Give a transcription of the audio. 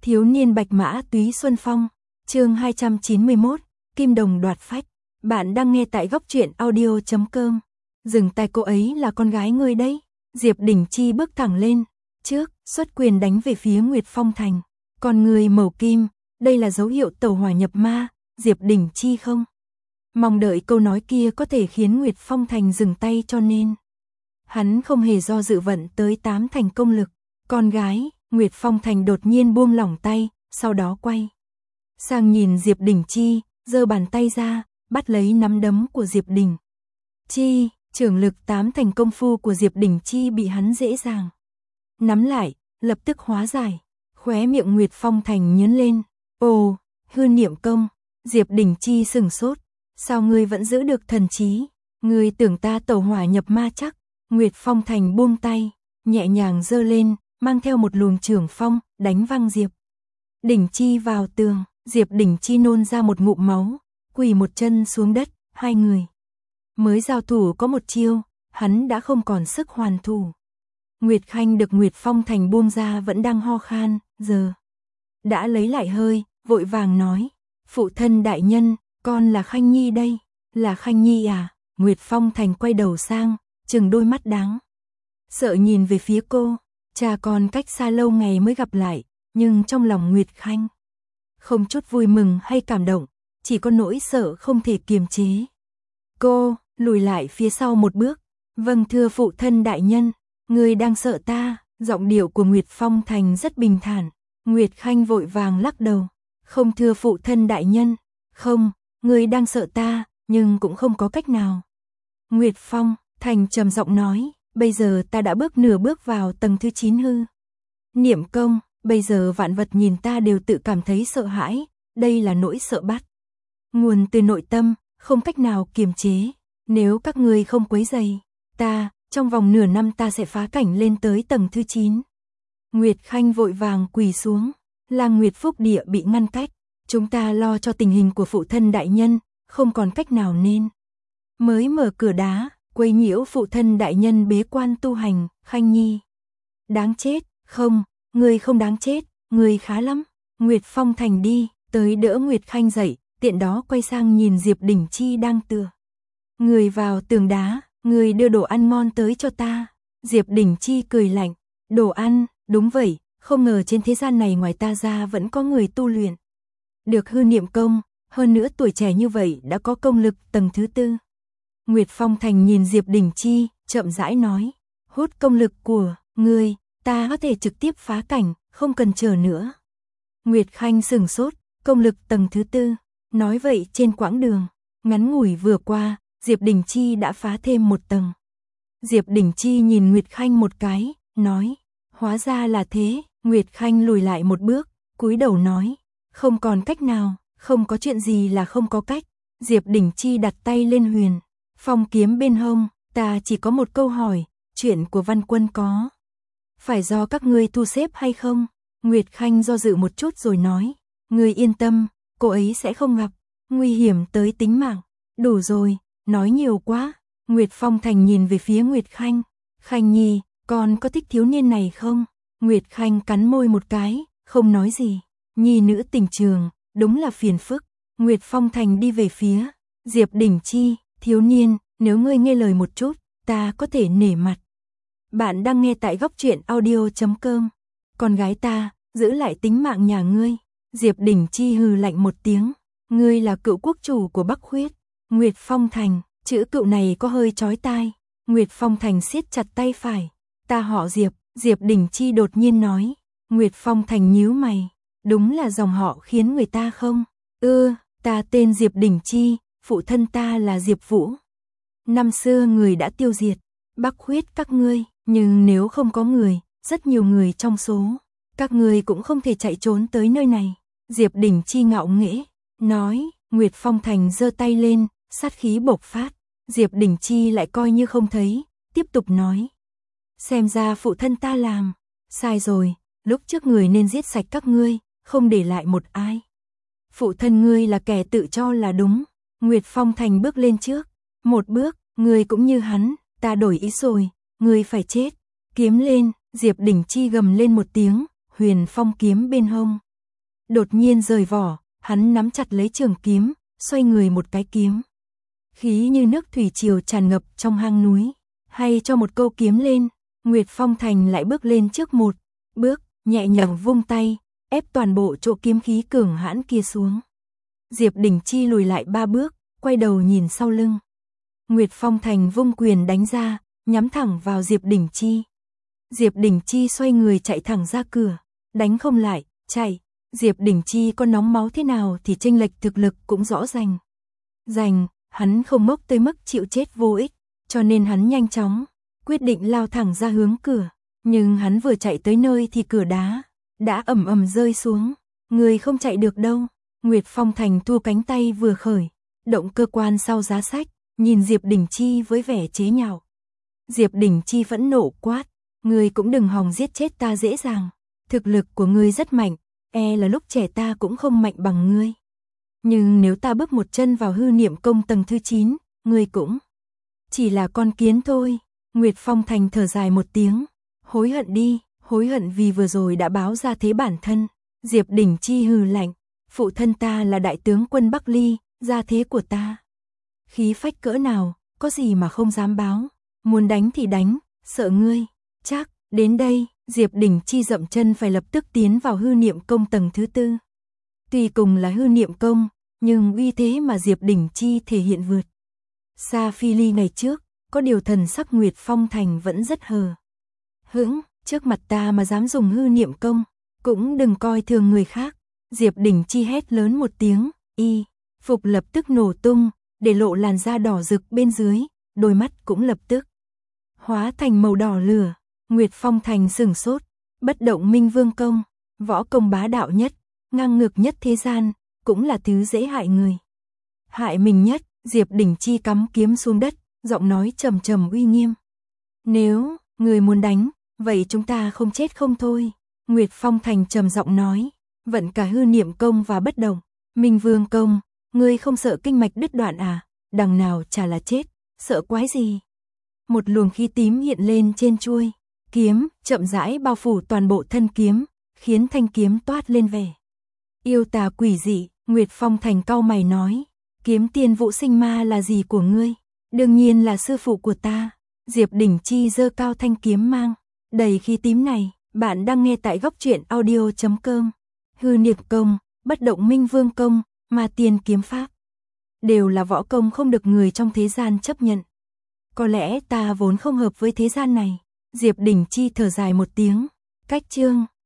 Thiếu niên bạch mã túy xuân phong, chương 291, Kim đồng đoạt phách. Bạn đang nghe tại góc truyện audio.com. Dừng tay, cô ấy là con gái ngươi đấy. Diệp Đình Chi bước thẳng lên, trước, xuất quyền đánh về phía Nguyệt Phong Thành. Con người màu kim, đây là dấu hiệu tẩu hỏa nhập ma, Diệp Đình Chi không mong đợi câu nói kia có thể khiến Nguyệt Phong Thành dừng tay, cho nên hắn không hề do dự vận tới 8 thành công lực. Con gái, Nguyệt Phong Thành đột nhiên buông lỏng tay, sau đó quay sang nhìn Diệp Đình Chi, giơ bàn tay ra, bắt lấy nắm đấm của Diệp Đình Chi. Trưởng lực 8 thành công phu của Diệp Đình Chi bị hắn dễ dàng nắm lại, lập tức hóa giải. Khóe miệng Nguyệt Phong Thành nhướng lên. Ồ, hư niệm công. Diệp Đình Chi sừng sốt. Sao ngươi vẫn giữ được thần trí? Ngươi tưởng ta tẩu hỏa nhập ma chắc? Nguyệt Phong Thành buông tay, nhẹ nhàng giơ lên, mang theo một luồng trưởng phong, đánh văng Diệp Đình Chi vào tường. Diệp Đình Chi nôn ra một ngụm máu, quỳ một chân xuống đất. Hai người mới giao thủ có một chiêu, hắn đã không còn sức hoàn thủ. Nguyệt Khanh được Nguyệt Phong Thành buông ra vẫn đang ho khan, giờ đã lấy lại hơi, vội vàng nói: phụ thân đại nhân, con là Khanh Nhi đây. Là Khanh Nhi à? Nguyệt Phong Thành quay đầu sang, trừng đôi mắt đáng sợ nhìn về phía cô. Cha con cách xa lâu ngày mới gặp lại, nhưng trong lòng Nguyệt Khanh không chút vui mừng hay cảm động, chỉ có nỗi sợ không thể kiềm chế. Cô lùi lại phía sau một bước. Vâng thưa phụ thân đại nhân. Người đang sợ ta? Giọng điệu của Nguyệt Phong Thành rất bình thản. Nguyệt Khanh vội vàng lắc đầu. Không thưa phụ thân đại nhân. Không, người đang sợ ta, nhưng cũng không có cách nào. Nguyệt Phong Thành trầm giọng nói. Bây giờ ta đã bước nửa bước vào tầng thứ 9 hư niệm công. Bây giờ vạn vật nhìn ta đều tự cảm thấy sợ hãi. Đây là nỗi sợ bắt nguồn từ nội tâm, không cách nào kiềm chế. Nếu các ngươi không quấy rầy ta, trong vòng nửa năm ta sẽ phá cảnh lên tới tầng thứ 9. Nguyệt Khanh vội vàng quỳ xuống. Là Nguyệt Phúc Địa bị ngăn cách. Chúng ta lo cho tình hình của phụ thân đại nhân, không còn cách nào nên mới mở cửa đá, quấy nhiễu phụ thân đại nhân bế quan tu hành. Khanh Nhi đáng chết. Không, người không đáng chết, người khá lắm. Nguyệt Phong Thành đi tới đỡ Nguyệt Khanh dậy, tiện đó quay sang nhìn Diệp Đình Chi đang tựa người vào tường đá. Người đưa đồ ăn ngon tới cho ta. Diệp Đình Chi cười lạnh. Đồ ăn? Đúng vậy, không ngờ trên thế gian này ngoài ta ra vẫn có người tu luyện được hư niệm công, hơn nữa tuổi trẻ như vậy đã có công lực tầng thứ 4. Nguyệt Phong Thành nhìn Diệp Đình Chi, chậm rãi nói: hút công lực của ngươi, ta có thể trực tiếp phá cảnh, không cần chờ nữa. Nguyệt Khanh sừng sốt. Công lực tầng thứ 4. Nói vậy trên quãng đường ngắn ngủi vừa qua, Diệp Đình Chi đã phá thêm một tầng. Diệp Đình Chi nhìn Nguyệt Khanh một cái, nói: hóa ra là thế. Nguyệt Khanh lùi lại một bước, cúi đầu nói: không còn cách nào, không có chuyện gì là không có cách. Diệp Đình Chi đặt tay lên huyền phong kiếm bên hông. Ta chỉ có một câu hỏi, chuyện của Văn Quân có phải do các ngươi thu xếp hay không? Nguyệt Khanh do dự một chút rồi nói: ngươi yên tâm, cô ấy sẽ không gặp nguy hiểm tới tính mạng. Đủ rồi, nói nhiều quá. Nguyệt Phong Thành nhìn về phía Nguyệt Khanh. Khanh Nhi, con có thích thiếu niên này không? Nguyệt Khanh cắn môi một cái, không nói gì. Nhi nữ tình trường, đúng là phiền phức. Nguyệt Phong Thành đi về phía Diệp Đình Chi. Thiếu niên, nếu ngươi nghe lời một chút, ta có thể nể mặt. Bạn đang nghe tại góc truyện audio.com. Con gái ta, giữ lại tính mạng nhà ngươi. Diệp Đình Chi hừ lạnh một tiếng. Ngươi là cựu quốc chủ của Bắc Khuyết. Nguyệt Phong Thành, chữ cựu này có hơi chói tai. Nguyệt Phong Thành siết chặt tay phải. Ta họ Diệp. Diệp Đình Chi đột nhiên nói. Nguyệt Phong Thành nhíu mày. Đúng là dòng họ khiến người ta không? Ta tên Diệp Đình Chi, phụ thân ta là Diệp Vũ. Năm xưa người đã tiêu diệt Bắc Khuyết các ngươi, nhưng nếu không có người, rất nhiều người trong số các ngươi cũng không thể chạy trốn tới nơi này. Diệp Đình Chi ngạo nghễ nói. Nguyệt Phong Thành giơ tay lên, sát khí bộc phát. Diệp Đình Chi lại coi như không thấy, tiếp tục nói: xem ra phụ thân ta làm sai rồi, lúc trước người nên giết sạch các ngươi, không để lại một ai. Phụ thân ngươi là kẻ tự cho là đúng. Nguyệt Phong Thành bước lên trước một bước. Ngươi cũng như hắn, ta đổi ý rồi, ngươi phải chết. Kiếm lên. Diệp Đình Chi gầm lên một tiếng, huyền phong kiếm bên hông đột nhiên rời vỏ, hắn nắm chặt lấy trường kiếm, xoay người một cái kiếm. Khí như nước thủy triều tràn ngập trong hang núi, hay cho một câu kiếm lên, Nguyệt Phong Thành lại bước lên trước một bước, nhẹ nhàng vung tay, ép toàn bộ chỗ kiếm khí cường hãn kia xuống. Diệp Đình Chi lùi lại 3 bước, quay đầu nhìn sau lưng. Nguyệt Phong Thành vung quyền đánh ra, nhắm thẳng vào Diệp Đình Chi. Diệp Đình Chi xoay người chạy thẳng ra cửa, đánh không lại, chạy. Diệp Đình Chi có nóng máu thế nào thì chênh lệch thực lực cũng rõ ràng. Hắn không ngốc tới mức chịu chết vô ích, cho nên hắn nhanh chóng quyết định lao thẳng ra hướng cửa, nhưng hắn vừa chạy tới nơi thì cửa đá đã ầm ầm rơi xuống, người không chạy được đâu. Nguyệt Phong Thành thu cánh tay vừa khởi, động cơ quan sau giá sách, nhìn Diệp Đình Chi với vẻ chế nhạo. Diệp Đình Chi phẫn nộ quát, ngươi cũng đừng hòng giết chết ta dễ dàng, thực lực của ngươi rất mạnh, là lúc trẻ ta cũng không mạnh bằng ngươi. Nhưng nếu ta bước một chân vào hư niệm công tầng thứ 9, ngươi cũng chỉ là con kiến thôi. Nguyệt Phong Thành thở dài một tiếng, hối hận đi, hối hận vì vừa rồi đã báo ra thế bản thân. Diệp Đình Chi hừ lạnh, phụ thân ta là đại tướng quân Bắc Ly, gia thế của ta khí phách cỡ nào, có gì mà không dám báo, muốn đánh thì đánh, sợ ngươi. Chắc, đến đây, Diệp Đình Chi dậm chân phải lập tức tiến vào hư niệm công tầng thứ 4. Tuy cùng là hư niệm công, nhưng uy thế mà Diệp Đình Chi thể hiện vượt xa Phi Ly ngày trước, có điều thần sắc Nguyệt Phong Thành vẫn rất hờ hững, trước mặt ta mà dám dùng hư niệm công, cũng đừng coi thường người khác. Diệp Đình Chi hét lớn một tiếng, y phục lập tức nổ tung, để lộ làn da đỏ rực bên dưới, đôi mắt cũng lập tức hóa thành màu đỏ lửa. Nguyệt Phong Thành sửng sốt, bất động minh vương công, võ công bá đạo nhất, ngang ngược nhất thế gian, cũng là thứ dễ hại người, hại mình nhất. Diệp Đình Chi cắm kiếm xuống đất, giọng nói trầm trầm uy nghiêm. Nếu người muốn đánh, vậy chúng ta không chết không thôi. Nguyệt Phong Thành trầm giọng nói, vận cả hư niệm công và bất động minh vương công, ngươi không sợ kinh mạch đứt đoạn à? Đằng nào chả là chết, sợ quái gì? Một luồng khí tím hiện lên trên chuôi kiếm, chậm rãi bao phủ toàn bộ thân kiếm, khiến thanh kiếm toát lên vẻ yêu tà quỷ dị. Nguyệt Phong Thành cau mày nói, kiếm tiên Vũ Sinh Ma là gì của ngươi? Đương nhiên là sư phụ của ta. Diệp Đình Chi giơ cao thanh kiếm mang đầy khí tím này. Bạn đang nghe tại góc truyện audio.com. Hư niệm công, bất động minh vương công, ma tiên kiếm pháp, đều là võ công không được người trong thế gian chấp nhận. Có lẽ ta vốn không hợp với thế gian này. Diệp Đình Chi thở dài một tiếng. Cách chương